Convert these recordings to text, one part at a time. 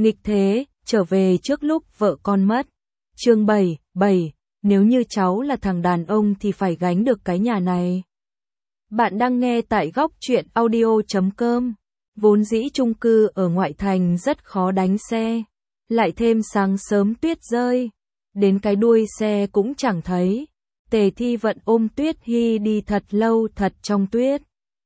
Nghịch thế, trở về trước lúc vợ con mất. Chương 7, nếu như cháu là thằng đàn ông thì phải gánh được cái nhà này. Bạn đang nghe tại góc truyện audio.com. Vốn dĩ chung cư ở ngoại thành rất khó đánh xe, lại thêm sáng sớm tuyết rơi, đến cái đuôi xe cũng chẳng thấy. Tề Thi Vận ôm Tuyết Hy đi thật lâu thật trong tuyết,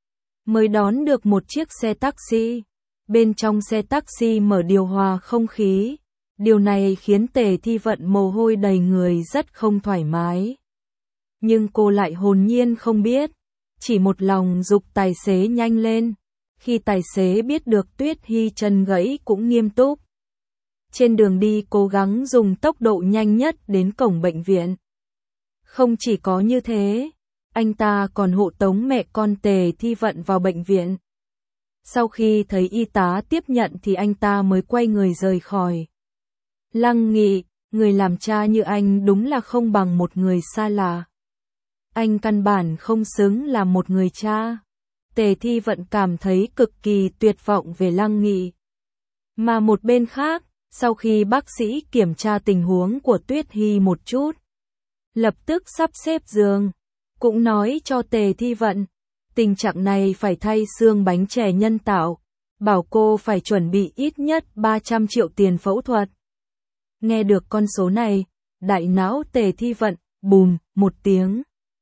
mới đón được một chiếc xe taxi. Bên trong xe taxi mở điều hòa không khí, điều này khiến Tề Thi Vận mồ hôi đầy người rất không thoải mái. Nhưng cô lại hồn nhiên không biết, chỉ một lòng giục tài xế nhanh lên. Khi tài xế biết được Tuyết Hy chân gãy cũng nghiêm túc. Trên đường đi cố gắng dùng tốc độ nhanh nhất đến cổng bệnh viện. Không chỉ có như thế, anh ta còn hộ tống mẹ con Tề Thi Vận vào bệnh viện. Sau khi thấy y tá tiếp nhận thì anh ta mới quay người rời khỏi. Lăng Nghị, người làm cha như anh đúng là không bằng một người xa lạ. Anh căn bản không xứng là một người cha. Tề Thi Vận cảm thấy cực kỳ tuyệt vọng về Lăng Nghị. Mà một bên khác, sau khi bác sĩ kiểm tra tình huống của Tuyết Hy một chút, lập tức sắp xếp giường, cũng nói cho Tề Thi Vận, tình trạng này phải thay xương bánh chè nhân tạo, bảo cô phải chuẩn bị ít nhất 300 triệu tiền phẫu thuật. Nghe được con số này, đại não Tề Thi Vận, bùm, một tiếng.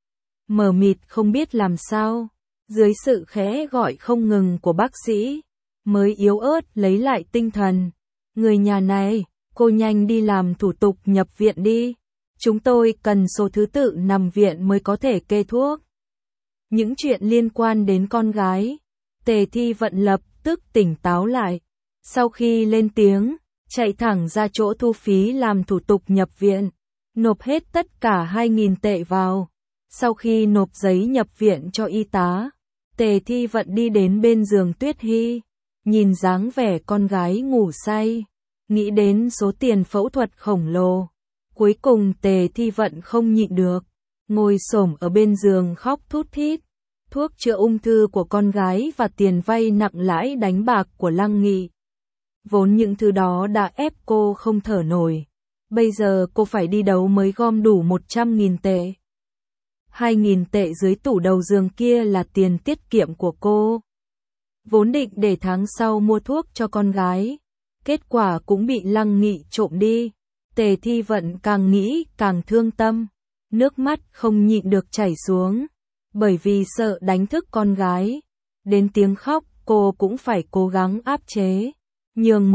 Mờ mịt không biết làm sao, dưới sự khẽ gọi không ngừng của bác sĩ, mới yếu ớt lấy lại tinh thần. Người nhà này, cô nhanh đi làm thủ tục nhập viện đi. Chúng tôi cần số thứ tự nằm viện mới có thể kê thuốc. Những chuyện liên quan đến con gái, Tề Thi Vận lập tức tỉnh táo lại. Sau khi lên tiếng, chạy thẳng ra chỗ thu phí làm thủ tục nhập viện, nộp hết tất cả 2.000 tệ vào. Sau khi nộp giấy nhập viện cho y tá, Tề Thi Vận đi đến bên giường Tuyết Hy, nhìn dáng vẻ con gái ngủ say, nghĩ đến số tiền phẫu thuật khổng lồ. Cuối cùng Tề Thi Vận không nhịn được, ngồi xổm ở bên giường khóc thút thít. Thuốc chữa ung thư của con gái và tiền vay nặng lãi đánh bạc của Lăng Nghị. Vốn những thứ đó đã ép cô không thở nổi. Bây giờ cô phải đi đâu mới gom đủ 100.000 tệ. 2.000 tệ dưới tủ đầu giường kia là tiền tiết kiệm của cô. Vốn định để tháng sau mua thuốc cho con gái, kết quả cũng bị Lăng Nghị trộm đi. Tề Thi Vận càng nghĩ càng thương tâm, nước mắt không nhịn được chảy xuống, bởi vì sợ đánh thức con gái. Đến tiếng khóc cô cũng phải cố gắng áp chế, nhường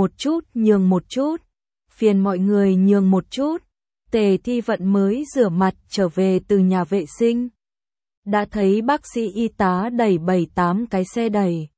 một chút, phiền mọi người nhường một chút. Tề Thi Vận mới rửa mặt trở về từ nhà vệ sinh, đã thấy bác sĩ y tá đẩy 7-8 cái xe đẩy.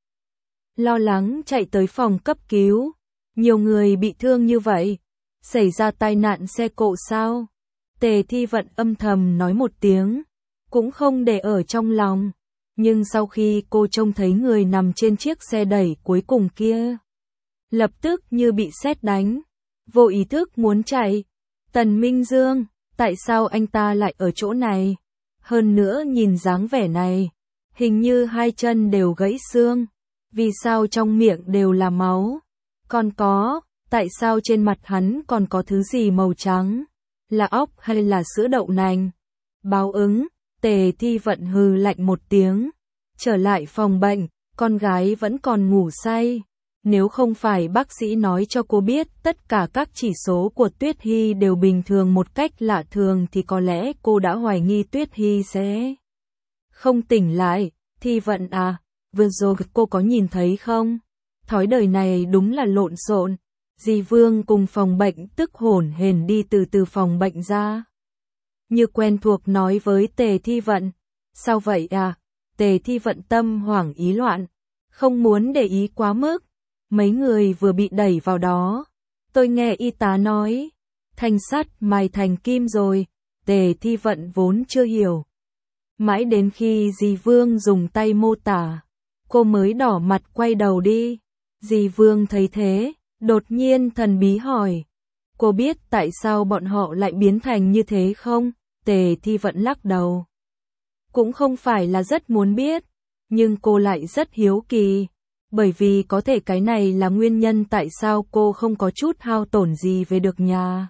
Lo lắng chạy tới phòng cấp cứu, nhiều người bị thương như vậy, xảy ra tai nạn xe cộ sao? Tề Thi Vận âm thầm nói một tiếng, cũng không để ở trong lòng. Nhưng sau khi cô trông thấy người nằm trên chiếc xe đẩy cuối cùng kia, lập tức như bị sét đánh, vô ý thức muốn chạy. Tần Minh Dương, tại sao anh ta lại ở chỗ này? Hơn nữa nhìn dáng vẻ này, hình như hai chân đều gãy xương, vì sao trong miệng đều là máu? Còn có, tại sao trên mặt hắn còn có thứ gì màu trắng? Là óc hay là sữa đậu nành? Báo ứng, Tề Thi Vận hừ lạnh một tiếng, trở lại phòng bệnh, con gái vẫn còn ngủ say. Nếu không phải bác sĩ nói cho cô biết tất cả các chỉ số của Tuyết Hy đều bình thường một cách lạ thường thì có lẽ cô đã hoài nghi Tuyết Hy sẽ không tỉnh lại. Thi Vận à, vừa rồi cô có nhìn thấy không? Thói đời này đúng là lộn xộn. Dì Vương cùng phòng bệnh tức hổn hển đi từ phòng bệnh ra, như quen thuộc nói với Tề Thi Vận. Sao vậy à? Tề Thi Vận tâm hoảng ý loạn, không muốn để ý quá mức. Mấy người vừa bị đẩy vào đó, tôi nghe y tá nói, thanh sắt mài thành kim rồi. Tề Thi Vận vốn chưa hiểu, mãi đến khi dì Vương dùng tay mô tả, cô mới đỏ mặt quay đầu đi. Dì Vương thấy thế, đột nhiên thần bí hỏi, cô biết tại sao bọn họ lại biến thành như thế không? Tề Thi Vận lắc đầu, cũng không phải là rất muốn biết, nhưng cô lại rất hiếu kỳ. Bởi vì có thể cái này là nguyên nhân tại sao cô không có chút hao tổn gì về được nhà.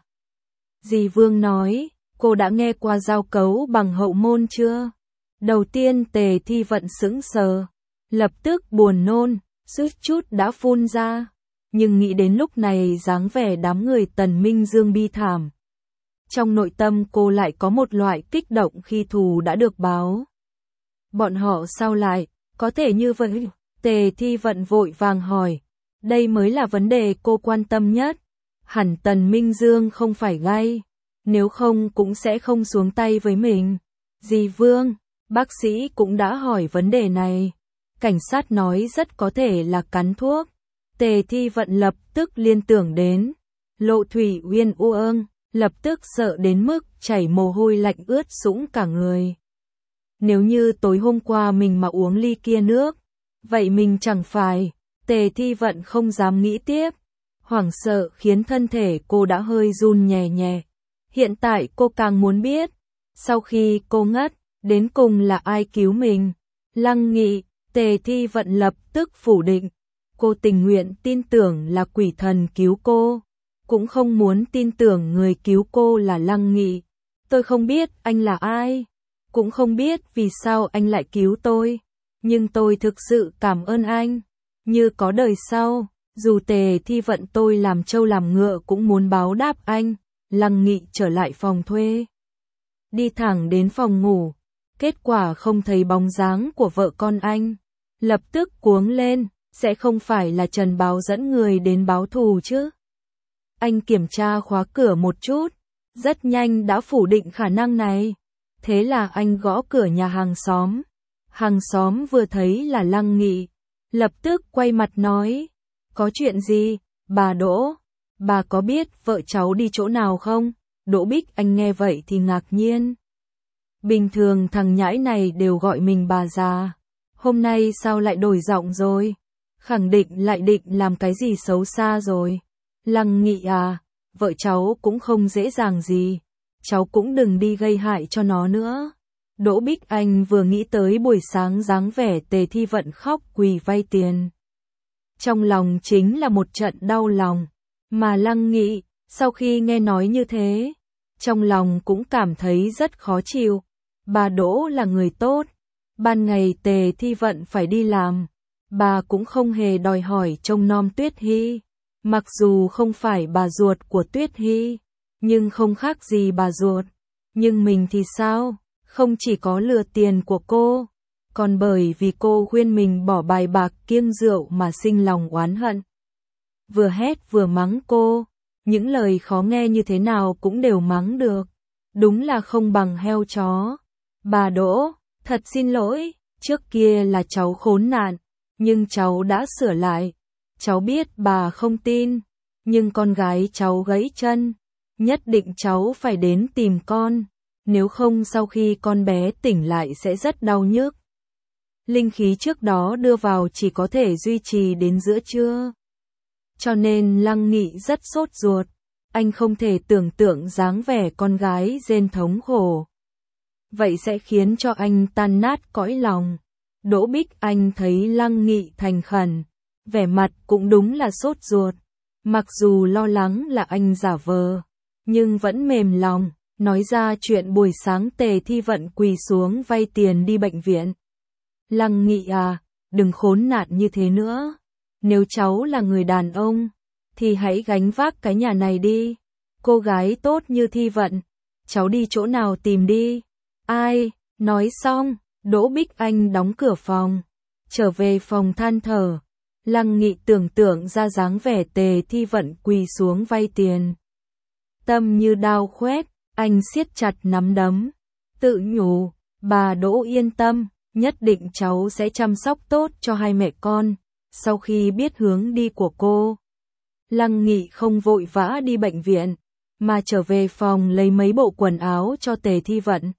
Dì Vương nói, cô đã nghe qua giao cấu bằng hậu môn chưa? Đầu tiên Tề Thi Vận sững sờ, lập tức buồn nôn, suýt chút đã phun ra. Nhưng nghĩ đến lúc này dáng vẻ đám người Tần Minh Dương bi thảm. Trong nội tâm cô lại có một loại kích động khi thù đã được báo. Bọn họ sao lại, có thể như vậy? Tề Thi Vận vội vàng hỏi. Đây mới là vấn đề cô quan tâm nhất. Hẳn Tần Minh Dương không phải gay, nếu không cũng sẽ không xuống tay với mình. Dì Vương, bác sĩ cũng đã hỏi vấn đề này. Cảnh sát nói rất có thể là cắn thuốc. Tề Thi Vận lập tức liên tưởng đến Lộ Thủy Uyên Uông, lập tức sợ đến mức chảy mồ hôi lạnh ướt sũng cả người. Nếu như tối hôm qua mình mà uống ly kia nước, vậy mình chẳng phải. Tề Thi Vận không dám nghĩ tiếp. Hoảng sợ khiến thân thể cô đã hơi run nhẹ nhẹ. Hiện tại cô càng muốn biết, sau khi cô ngất, đến cùng là ai cứu mình? Lăng Nghị. Tề Thi Vận lập tức phủ định. Cô tình nguyện tin tưởng là quỷ thần cứu cô, cũng không muốn tin tưởng người cứu cô là Lăng Nghị. Tôi không biết anh là ai, cũng không biết vì sao anh lại cứu tôi, nhưng tôi thực sự cảm ơn anh. Như có đời sau, dù Tề Thi Vận tôi làm trâu làm ngựa cũng muốn báo đáp anh. Lăng Nghị trở lại phòng thuê, đi thẳng đến phòng ngủ, kết quả không thấy bóng dáng của vợ con anh. Lập tức cuống lên, sẽ không phải là Trần Báo dẫn người đến báo thù chứ? Anh kiểm tra khóa cửa một chút, rất nhanh đã phủ định khả năng này. Thế là anh gõ cửa nhà hàng xóm. Hàng xóm vừa thấy là Lăng Nghị, lập tức quay mặt nói, có chuyện gì, bà Đỗ, bà có biết vợ cháu đi chỗ nào không? Đỗ Bích Anh nghe vậy thì ngạc nhiên. Bình thường thằng nhãi này đều gọi mình bà già, hôm nay sao lại đổi giọng rồi? Khẳng định lại định làm cái gì xấu xa rồi. Lăng Nghị à, vợ cháu cũng không dễ dàng gì, cháu cũng đừng đi gây hại cho nó nữa. Đỗ Bích Anh vừa nghĩ tới buổi sáng dáng vẻ Tề Thi Vận khóc quỳ vay tiền, trong lòng chính là một trận đau lòng. Mà Lăng Nghị, sau khi nghe nói như thế, trong lòng cũng cảm thấy rất khó chịu. Bà Đỗ là người tốt, ban ngày Tề Thi Vận phải đi làm, bà cũng không hề đòi hỏi trông nom Tuyết Hy. Mặc dù không phải bà ruột của Tuyết Hy, nhưng không khác gì bà ruột. Nhưng mình thì sao? Không chỉ có lừa tiền của cô, còn bởi vì cô khuyên mình bỏ bài bạc kiêng rượu mà sinh lòng oán hận. Vừa hét vừa mắng cô, những lời khó nghe như thế nào cũng đều mắng được. Đúng là không bằng heo chó. Bà Đỗ, thật xin lỗi, trước kia là cháu khốn nạn, nhưng cháu đã sửa lại. Cháu biết bà không tin, nhưng con gái cháu gãy chân, nhất định cháu phải đến tìm con, nếu không sau khi con bé tỉnh lại sẽ rất đau nhức. Linh khí trước đó đưa vào chỉ có thể duy trì đến giữa trưa. Cho nên Lăng Nghị rất sốt ruột, anh không thể tưởng tượng dáng vẻ con gái rên thống khổ. Vậy sẽ khiến cho anh tan nát cõi lòng. Đỗ Bích Anh thấy Lăng Nghị thành khẩn, vẻ mặt cũng đúng là sốt ruột. Mặc dù lo lắng là anh giả vờ, nhưng vẫn mềm lòng, nói ra chuyện buổi sáng Tề Thi Vận quỳ xuống vay tiền đi bệnh viện. Lăng Nghị à, đừng khốn nạn như thế nữa. Nếu cháu là người đàn ông, thì hãy gánh vác cái nhà này đi. Cô gái tốt như Thi Vận, cháu đi chỗ nào tìm đi. Ai, nói xong, Đỗ Bích Anh đóng cửa phòng, trở về phòng than thở. Lăng Nghị tưởng tượng ra dáng vẻ Tề Thi Vận quỳ xuống vay tiền. Tâm như đao khoét, anh siết chặt nắm đấm, tự nhủ, bà Đỗ yên tâm, nhất định cháu sẽ chăm sóc tốt cho hai mẹ con. Sau khi biết hướng đi của cô, Lăng Nghị không vội vã đi bệnh viện, mà trở về phòng lấy mấy bộ quần áo cho Tề Thi Vận.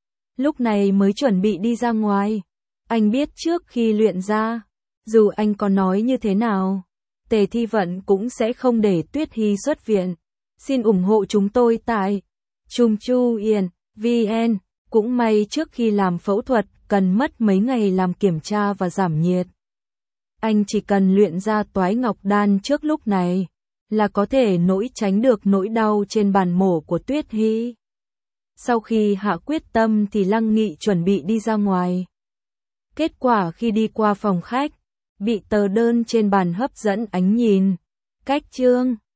Lúc này mới chuẩn bị đi ra ngoài. Anh biết trước khi luyện ra, dù anh có nói như thế nào, Tề Thi Vận cũng sẽ không để Tuyết Hy xuất viện. Xin ủng hộ chúng tôi tại Trung Chu Yên VN. Cũng may trước khi làm phẫu thuật cần mất mấy ngày làm kiểm tra và giảm nhiệt. Anh chỉ cần luyện ra Toái Ngọc Đan trước lúc này, là có thể tránh được nỗi đau trên bàn mổ của Tuyết Hy. Sau khi hạ quyết tâm thì Lăng Nghị chuẩn bị đi ra ngoài. Kết quả khi đi qua phòng khách, bị tờ đơn trên bàn hấp dẫn ánh nhìn. Cách chương